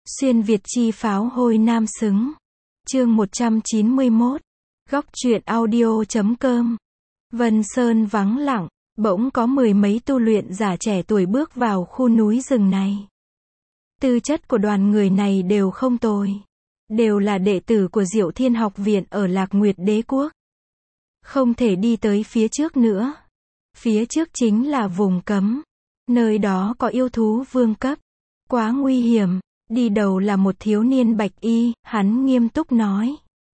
Xuyên Việt chi pháo hôi nam xứng. Chương 191. Góc truyện audio.com. Vân Sơn vắng lặng, bỗng có mười mấy tu luyện giả trẻ tuổi bước vào khu núi rừng này. Tư chất của đoàn người này đều không tồi. Đều là đệ tử của Diệu Thiên học viện ở Lạc Nguyệt Đế Quốc. Không thể đi tới phía trước nữa. Phía trước chính là vùng cấm. Nơi đó có yêu thú vương cấp. Quá nguy hiểm. Đi đầu là một thiếu niên bạch y, hắn nghiêm túc nói.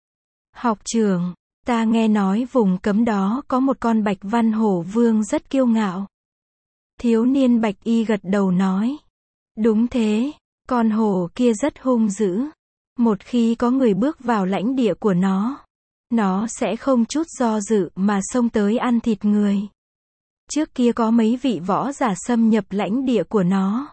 Học trưởng, ta nghe nói vùng cấm đó có một con bạch văn hổ vương rất kiêu ngạo. Thiếu niên bạch y gật đầu nói. Đúng thế, con hổ kia rất hung dữ. Một khi có người bước vào lãnh địa của nó sẽ không chút do dự mà xông tới ăn thịt người. Trước kia có mấy vị võ giả xâm nhập lãnh địa của nó.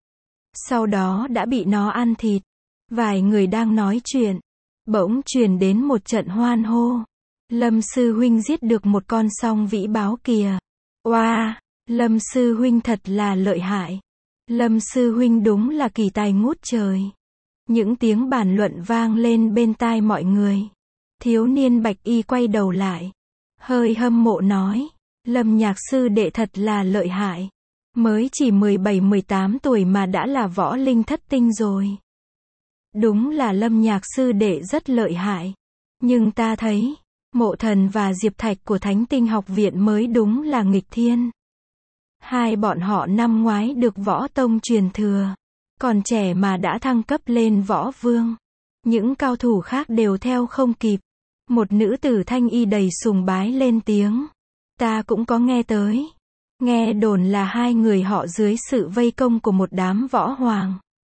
Sau đó đã bị nó ăn thịt. Vài người đang nói chuyện. Bỗng truyền đến một trận hoan hô. Lâm sư huynh giết được một con song vĩ báo kìa. Oa, Lâm sư huynh thật là lợi hại. Lâm sư huynh đúng là kỳ tài ngút trời. Những tiếng bàn luận vang lên bên tai mọi người. Thiếu niên bạch y quay đầu lại. Hơi hâm mộ nói. Lâm nhạc sư đệ thật là lợi hại. Mới chỉ 17-18 tuổi mà đã là võ linh thất tinh rồi. Đúng là Lâm nhạc sư đệ rất lợi hại. Nhưng ta thấy, Mộ Thần và Diệp Thạch của Thánh Tinh học viện mới đúng là nghịch thiên. Hai bọn họ năm ngoái được võ tông truyền thừa. Còn trẻ mà đã thăng cấp lên võ vương. Những cao thủ khác đều theo không kịp. Một nữ tử thanh y đầy sùng bái lên tiếng. Ta cũng có nghe tới. Nghe đồn là hai người họ dưới sự vây công của một đám võ hoàng.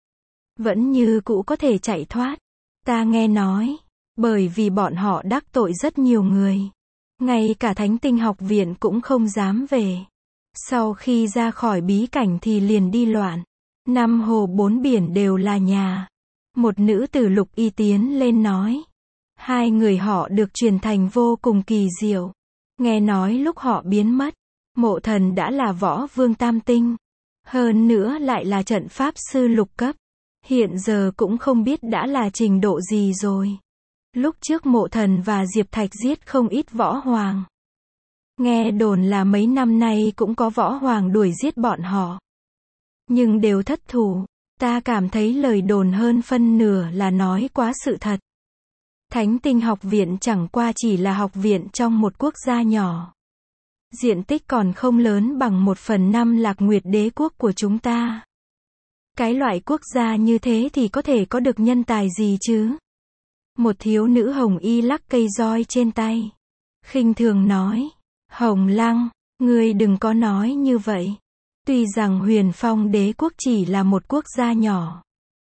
Vẫn như cũ có thể chạy thoát. Ta nghe nói. Bởi vì bọn họ đắc tội rất nhiều người. Ngay cả Thánh Tinh học viện cũng không dám về. Sau khi ra khỏi bí cảnh thì liền đi loạn. Năm hồ bốn biển đều là nhà. Một nữ tử lục y tiến lên nói. Hai người họ được truyền thành vô cùng kỳ diệu. Nghe nói lúc họ biến mất. Mộ Thần đã là võ vương tam tinh. Hơn nữa lại là trận pháp sư lục cấp. Hiện giờ cũng không biết đã là trình độ gì rồi. Lúc trước Mộ Thần và Diệp Thạch giết không ít võ hoàng. Nghe đồn là mấy năm nay cũng có võ hoàng đuổi giết bọn họ. Nhưng đều thất thủ. Ta cảm thấy lời đồn hơn phân nửa là nói quá sự thật. Thánh Tinh học viện chẳng qua chỉ là học viện trong một quốc gia nhỏ. Diện tích còn không lớn bằng 1/5 Lạc Nguyệt Đế Quốc của chúng ta. Cái loại quốc gia như thế thì có thể có được nhân tài gì chứ? Một thiếu nữ hồng y lắc cây roi trên tay. Khinh thường nói. Hồng Lăng, ngươi đừng có nói như vậy. Tuy rằng Huyền Phong Đế Quốc chỉ là một quốc gia nhỏ.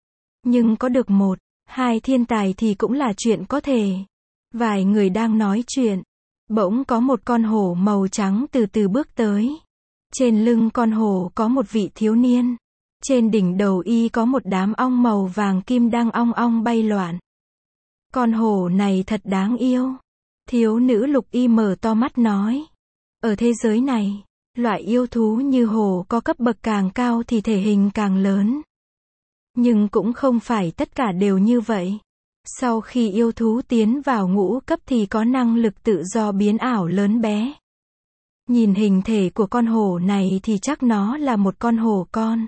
Nhưng có được 1-2 thiên tài thì cũng là chuyện có thể. Vài người đang nói chuyện. Bỗng có một con hổ màu trắng từ từ bước tới. Trên lưng con hổ có một vị thiếu niên. Trên đỉnh đầu y có một đám ong màu vàng kim đang ong ong bay loạn. Con hổ này thật đáng yêu. Thiếu nữ lục y mở to mắt nói. Ở thế giới này, loại yêu thú như hổ có cấp bậc càng cao thì thể hình càng lớn. Nhưng cũng không phải tất cả đều như vậy. Sau khi yêu thú tiến vào ngũ cấp thì có năng lực tự do biến ảo lớn bé. Nhìn hình thể của con hổ này thì chắc nó là một con hổ con.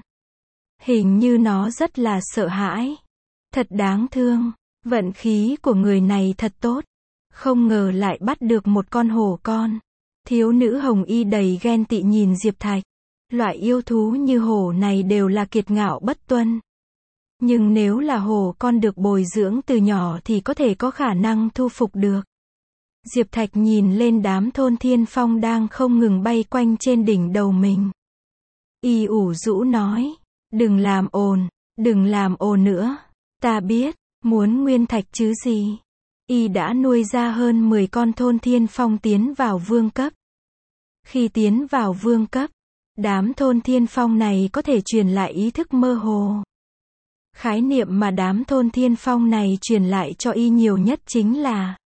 Hình như nó rất là sợ hãi. Thật đáng thương. Vận khí của người này thật tốt. Không ngờ lại bắt được một con hổ con. Thiếu nữ hồng y đầy ghen tị nhìn Diệp Thạch. Loại yêu thú như hổ này đều là kiệt ngạo bất tuân. Nhưng nếu là hổ con được bồi dưỡng từ nhỏ thì có thể có khả năng thu phục được. Diệp Thạch nhìn lên đám thôn thiên phong đang không ngừng bay quanh trên đỉnh đầu mình. Y ủ rũ nói. Đừng làm ồn nữa. Ta biết, muốn nguyên thạch chứ gì. Y đã nuôi ra hơn 10 con thôn thiên phong tiến vào vương cấp. Khi tiến vào vương cấp, đám thôn thiên phong này có thể truyền lại ý thức mơ hồ. Khái niệm mà đám thôn thiên phong này truyền lại cho y nhiều nhất chính là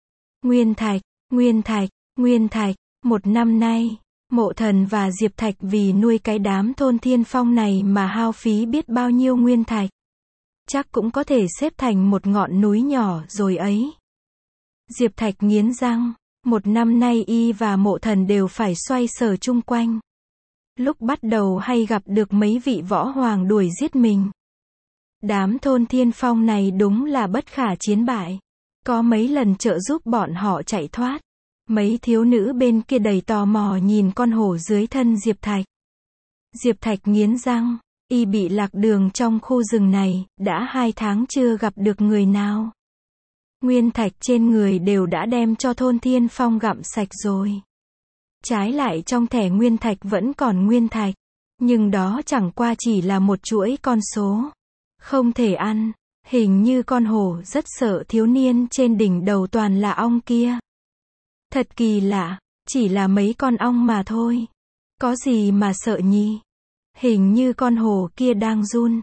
Nguyên thạch. Một năm nay, Mộ Thần và Diệp Thạch vì nuôi cái đám thôn thiên phong này mà hao phí biết bao nhiêu nguyên thạch. chắc cũng có thể xếp thành một ngọn núi nhỏ rồi ấy. Diệp Thạch nghiến răng, một năm nay y và Mộ Thần đều phải xoay sở chung quanh. Lúc bắt đầu hay gặp được mấy vị võ hoàng đuổi giết mình. Đám thôn Thiên Phong này đúng là bất khả chiến bại. Có mấy lần trợ giúp bọn họ chạy thoát. Mấy thiếu nữ bên kia đầy tò mò nhìn con hổ dưới thân Diệp Thạch. Diệp Thạch nghiến răng, y bị lạc đường trong khu rừng này, đã 2 tháng chưa gặp được người nào. Nguyên thạch trên người đều đã đem cho thôn Thiên Phong gặm sạch rồi. Trái lại trong thẻ nguyên thạch vẫn còn nguyên thạch. Nhưng đó chẳng qua chỉ là một chuỗi con số. Không thể ăn. Hình như con hổ rất sợ thiếu niên trên đỉnh đầu toàn là ong kia. Thật kỳ lạ, chỉ là mấy con ong mà thôi. Có gì mà sợ nhỉ? Hình như con hổ kia đang run.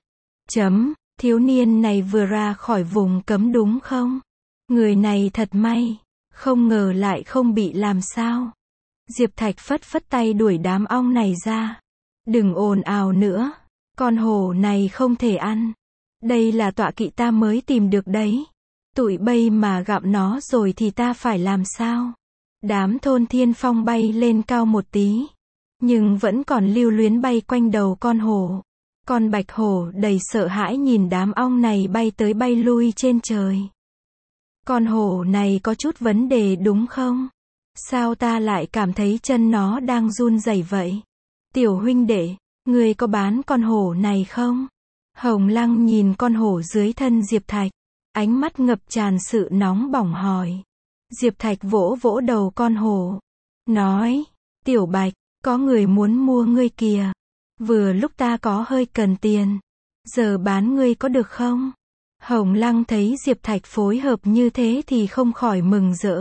Thiếu niên này vừa ra khỏi vùng cấm đúng không? Người này thật may, không ngờ lại không bị làm sao. Diệp Thạch phất phất tay đuổi đám ong này ra. Đừng ồn ào nữa, con hổ này không thể ăn. Đây là tọa kỵ ta mới tìm được đấy. Tụi bây mà gặm nó rồi thì ta phải làm sao? Đám thôn Thiên Phong bay lên cao một tí, nhưng vẫn còn lưu luyến bay quanh đầu con hổ. Con bạch hổ đầy sợ hãi nhìn đám ong này bay tới bay lui trên trời. Con hổ này có chút vấn đề đúng không? Sao ta lại cảm thấy chân nó đang run rẩy vậy? Tiểu huynh đệ, ngươi có bán con hổ này không? Hồng Lăng nhìn con hổ dưới thân Diệp Thạch, ánh mắt ngập tràn sự nóng bỏng hỏi. Diệp Thạch vỗ vỗ đầu con hổ, nói, Tiểu Bạch, có người muốn mua ngươi kìa. Vừa lúc ta có hơi cần tiền, giờ bán ngươi có được không? Hồng Lăng thấy Diệp Thạch phối hợp như thế thì không khỏi mừng rỡ.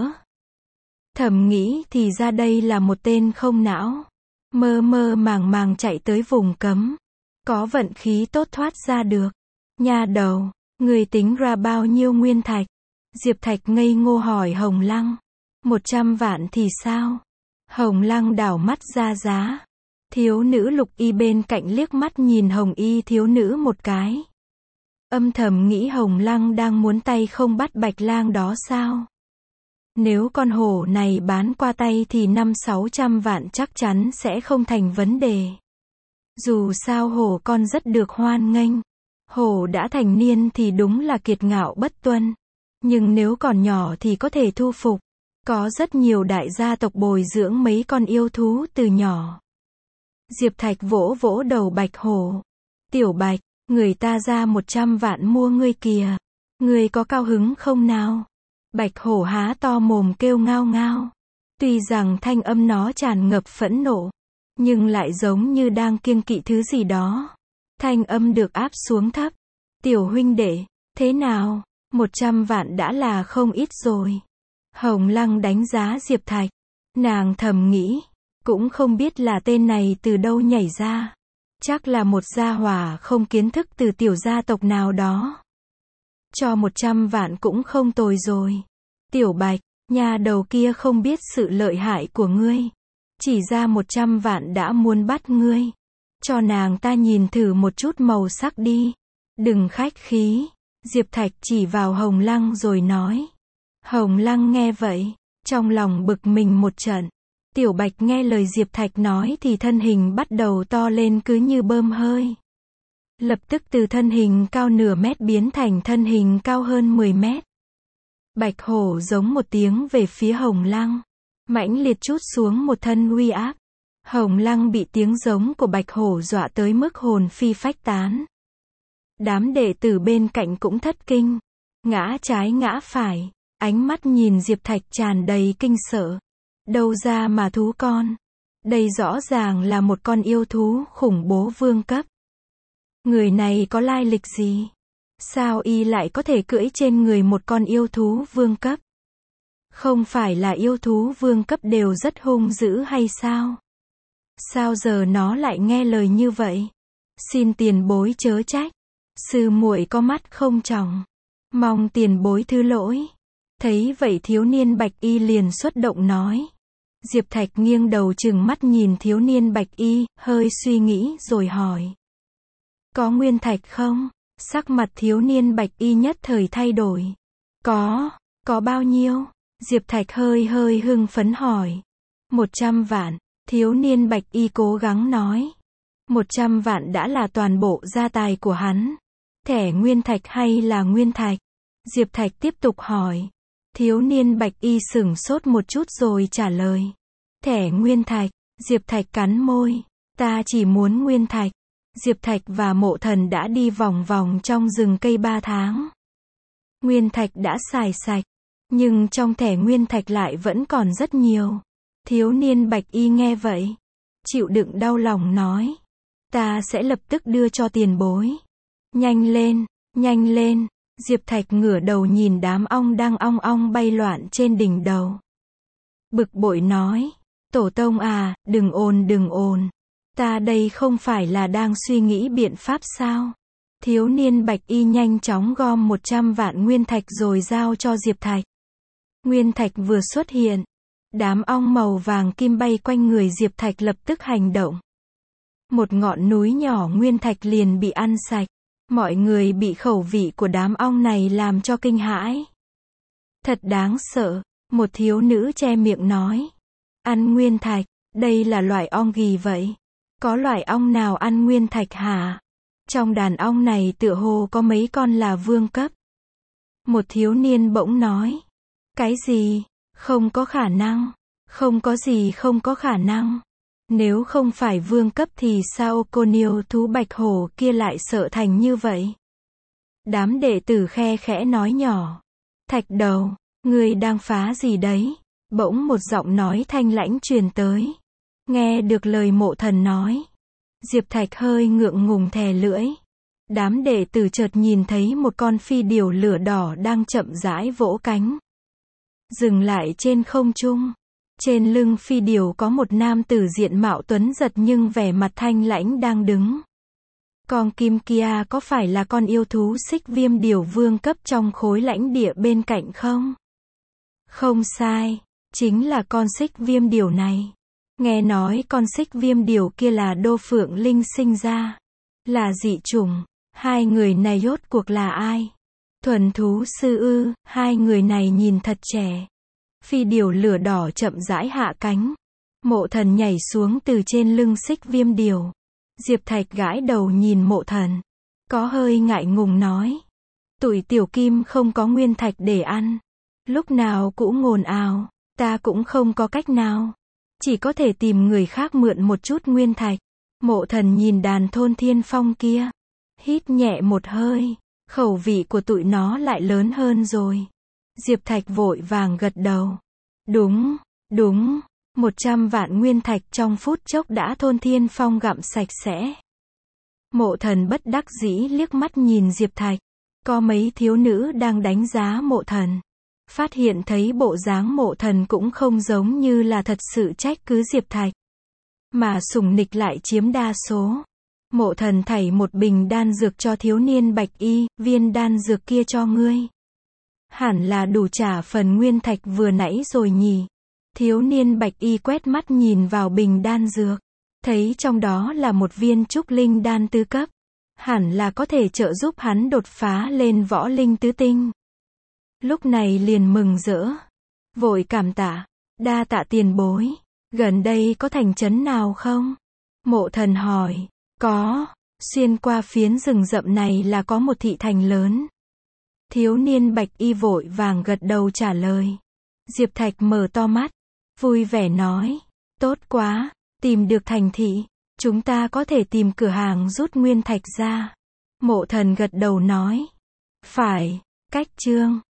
Thầm nghĩ thì ra đây là một tên không não. Mơ mơ màng màng chạy tới vùng cấm. Có vận khí tốt thoát ra được. Nha đầu, người tính ra bao nhiêu nguyên thạch? Diệp Thạch ngây ngô hỏi Hồng Lăng. 100 vạn thì sao? Hồng Lăng đảo mắt ra giá. Thiếu nữ Lục Y bên cạnh liếc mắt nhìn Hồng Y thiếu nữ một cái. Âm thầm nghĩ Hồng Lăng đang muốn tay không bắt Bạch Lang đó sao? Nếu con hổ này bán qua tay thì 500-600 vạn chắc chắn sẽ không thành vấn đề. Dù sao hổ con rất được hoan nghênh. Hổ đã thành niên thì đúng là kiệt ngạo bất tuân. Nhưng nếu còn nhỏ thì có thể thu phục. Có rất nhiều đại gia tộc bồi dưỡng mấy con yêu thú từ nhỏ. Diệp Thạch vỗ vỗ đầu Bạch hổ. Tiểu Bạch, người ta ra 100 vạn mua ngươi kìa. Ngươi có cao hứng không nào? Bạch hổ há to mồm kêu ngao ngao. Tuy rằng thanh âm nó tràn ngập phẫn nộ, nhưng lại giống như đang kiêng kỵ thứ gì đó. Thanh âm được áp xuống thấp. Tiểu huynh đệ, thế nào? 100 vạn đã là không ít rồi. Hồng Lăng đánh giá Diệp Thạch. Nàng thầm nghĩ, cũng không biết là tên này từ đâu nhảy ra. Chắc là một gia hỏa không kiến thức từ tiểu gia tộc nào đó. Cho 100 vạn cũng không tồi rồi. Tiểu Bạch, nhà đầu kia không biết sự lợi hại của ngươi. Chỉ ra 100 vạn đã muốn bắt ngươi. Cho nàng ta nhìn thử một chút màu sắc đi. Đừng khách khí. Diệp Thạch chỉ vào Hồng Lăng rồi nói. Hồng Lăng nghe vậy, trong lòng bực mình một trận. Tiểu Bạch nghe lời Diệp Thạch nói thì thân hình bắt đầu to lên cứ như bơm hơi. Lập tức từ thân hình cao nửa mét biến thành thân hình cao hơn 10 mét. Bạch hổ giống một tiếng về phía Hồng Lăng. Mãnh liệt trút xuống một thân uy áp. Hồng Lăng bị tiếng giống của Bạch hổ dọa tới mức hồn phi phách tán. Đám đệ tử bên cạnh cũng thất kinh. Ngã trái ngã phải. Ánh mắt nhìn Diệp Thạch tràn đầy kinh sợ. Đâu ra mà thú con. Đây rõ ràng là một con yêu thú khủng bố vương cấp. Người này có lai lịch gì? Sao y lại có thể cưỡi trên người một con yêu thú vương cấp? Không phải là yêu thú vương cấp đều rất hung dữ hay sao? Sao giờ nó lại nghe lời như vậy? Xin tiền bối chớ trách. Sư muội có mắt không tròng. Mong tiền bối thứ lỗi. Thấy vậy thiếu niên Bạch Y liền xuất động nói. Diệp Thạch nghiêng đầu trừng mắt nhìn thiếu niên Bạch Y, hơi suy nghĩ rồi hỏi. Có nguyên thạch không? Sắc mặt thiếu niên bạch y nhất thời thay đổi. Có bao nhiêu? Diệp Thạch hơi hơi hưng phấn hỏi. 100 vạn, thiếu niên bạch y cố gắng nói. 100 vạn đã là toàn bộ gia tài của hắn. Thẻ nguyên thạch hay là nguyên thạch? Diệp Thạch tiếp tục hỏi. Thiếu niên bạch y sửng sốt một chút rồi trả lời. Thẻ nguyên thạch. Diệp Thạch cắn môi. Ta chỉ muốn nguyên thạch. Diệp Thạch và Mộ Thần đã đi vòng vòng trong rừng cây 3 tháng. Nguyên thạch đã xài sạch. Nhưng trong thẻ nguyên thạch lại vẫn còn rất nhiều. Thiếu niên bạch y nghe vậy. Chịu đựng đau lòng nói. Ta sẽ lập tức đưa cho tiền bối. Nhanh lên, nhanh lên. Diệp Thạch ngửa đầu nhìn đám ong đang ong ong bay loạn trên đỉnh đầu. Bực bội nói. Tổ tông à, đừng ồn. Ta đây không phải là đang suy nghĩ biện pháp sao? Thiếu niên bạch y nhanh chóng gom 100 vạn nguyên thạch rồi giao cho Diệp Thạch. Nguyên thạch vừa xuất hiện. Đám ong màu vàng kim bay quanh người Diệp Thạch lập tức hành động. Một ngọn núi nhỏ nguyên thạch liền bị ăn sạch. Mọi người bị khẩu vị của đám ong này làm cho kinh hãi. Thật đáng sợ, một thiếu nữ che miệng nói. Ăn nguyên thạch, đây là loại ong gì vậy? Có loại ong nào ăn nguyên thạch hả? Trong đàn ong này tựa hồ có mấy con là vương cấp. Một thiếu niên bỗng nói. Cái gì? Không có khả năng. Không có gì không có khả năng. Nếu không phải vương cấp thì sao con yêu thú bạch hổ kia lại sợ thành như vậy? Đám đệ tử khe khẽ nói nhỏ. Thạch đầu, ngươi đang phá gì đấy? Bỗng một giọng nói thanh lãnh truyền tới. Nghe được lời Mộ Thần nói. Diệp Thạch hơi ngượng ngùng thè lưỡi. Đám đệ tử chợt nhìn thấy một con phi điểu lửa đỏ đang chậm rãi vỗ cánh. Dừng lại trên không trung. Trên lưng phi điểu có một nam tử diện mạo tuấn giật nhưng vẻ mặt thanh lãnh đang đứng. Con kim kia có phải là con yêu thú xích viêm điểu vương cấp trong khối lãnh địa bên cạnh không? Không sai, chính là con xích viêm điểu này. Nghe nói con xích viêm điểu kia là Đô Phượng Linh sinh ra. Là dị chủng. Hai người này rốt cuộc là ai? Thuần thú sư ư? Hai người này nhìn thật trẻ. Phi điểu lửa đỏ chậm rãi hạ cánh. Mộ Thần nhảy xuống từ trên lưng xích viêm điểu. Diệp Thạch gãi đầu nhìn Mộ Thần. Có hơi ngại ngùng nói. Tụi tiểu kim không có nguyên thạch để ăn. Lúc nào cũng ồn ào. Ta cũng không có cách nào. Chỉ có thể tìm người khác mượn một chút nguyên thạch. Mộ Thần nhìn đàn Thôn Thiên Phong kia. Hít nhẹ một hơi. Khẩu vị của tụi nó lại lớn hơn rồi. Diệp Thạch vội vàng gật đầu. Đúng. 100 vạn nguyên thạch trong phút chốc đã Thôn Thiên Phong gặm sạch sẽ. Mộ Thần bất đắc dĩ liếc mắt nhìn Diệp Thạch. Có mấy thiếu nữ đang đánh giá Mộ Thần. Phát hiện thấy bộ dáng Mộ Thần cũng không giống như là thật sự trách cứ Diệp Thạch. Mà sủng nịch lại chiếm đa số. Mộ Thần thảy một bình đan dược cho thiếu niên bạch y, viên đan dược kia cho ngươi. Hẳn là đủ trả phần nguyên thạch vừa nãy rồi nhỉ. Thiếu niên bạch y quét mắt nhìn vào bình đan dược. Thấy trong đó là một viên trúc linh đan tứ cấp. Hẳn là có thể trợ giúp hắn đột phá lên võ linh tứ tinh. Lúc này liền mừng rỡ. Vội cảm tạ. Đa tạ tiền bối. Gần đây có thành trấn nào không? Mộ Thần hỏi. Có. Xuyên qua phiến rừng rậm này là có một thị thành lớn. Thiếu niên bạch y vội vàng gật đầu trả lời. Diệp Thạch mở to mắt. Vui vẻ nói. Tốt quá. Tìm được thành thị. Chúng ta có thể tìm cửa hàng rút nguyên thạch ra. Mộ Thần gật đầu nói. Phải. Cách chương.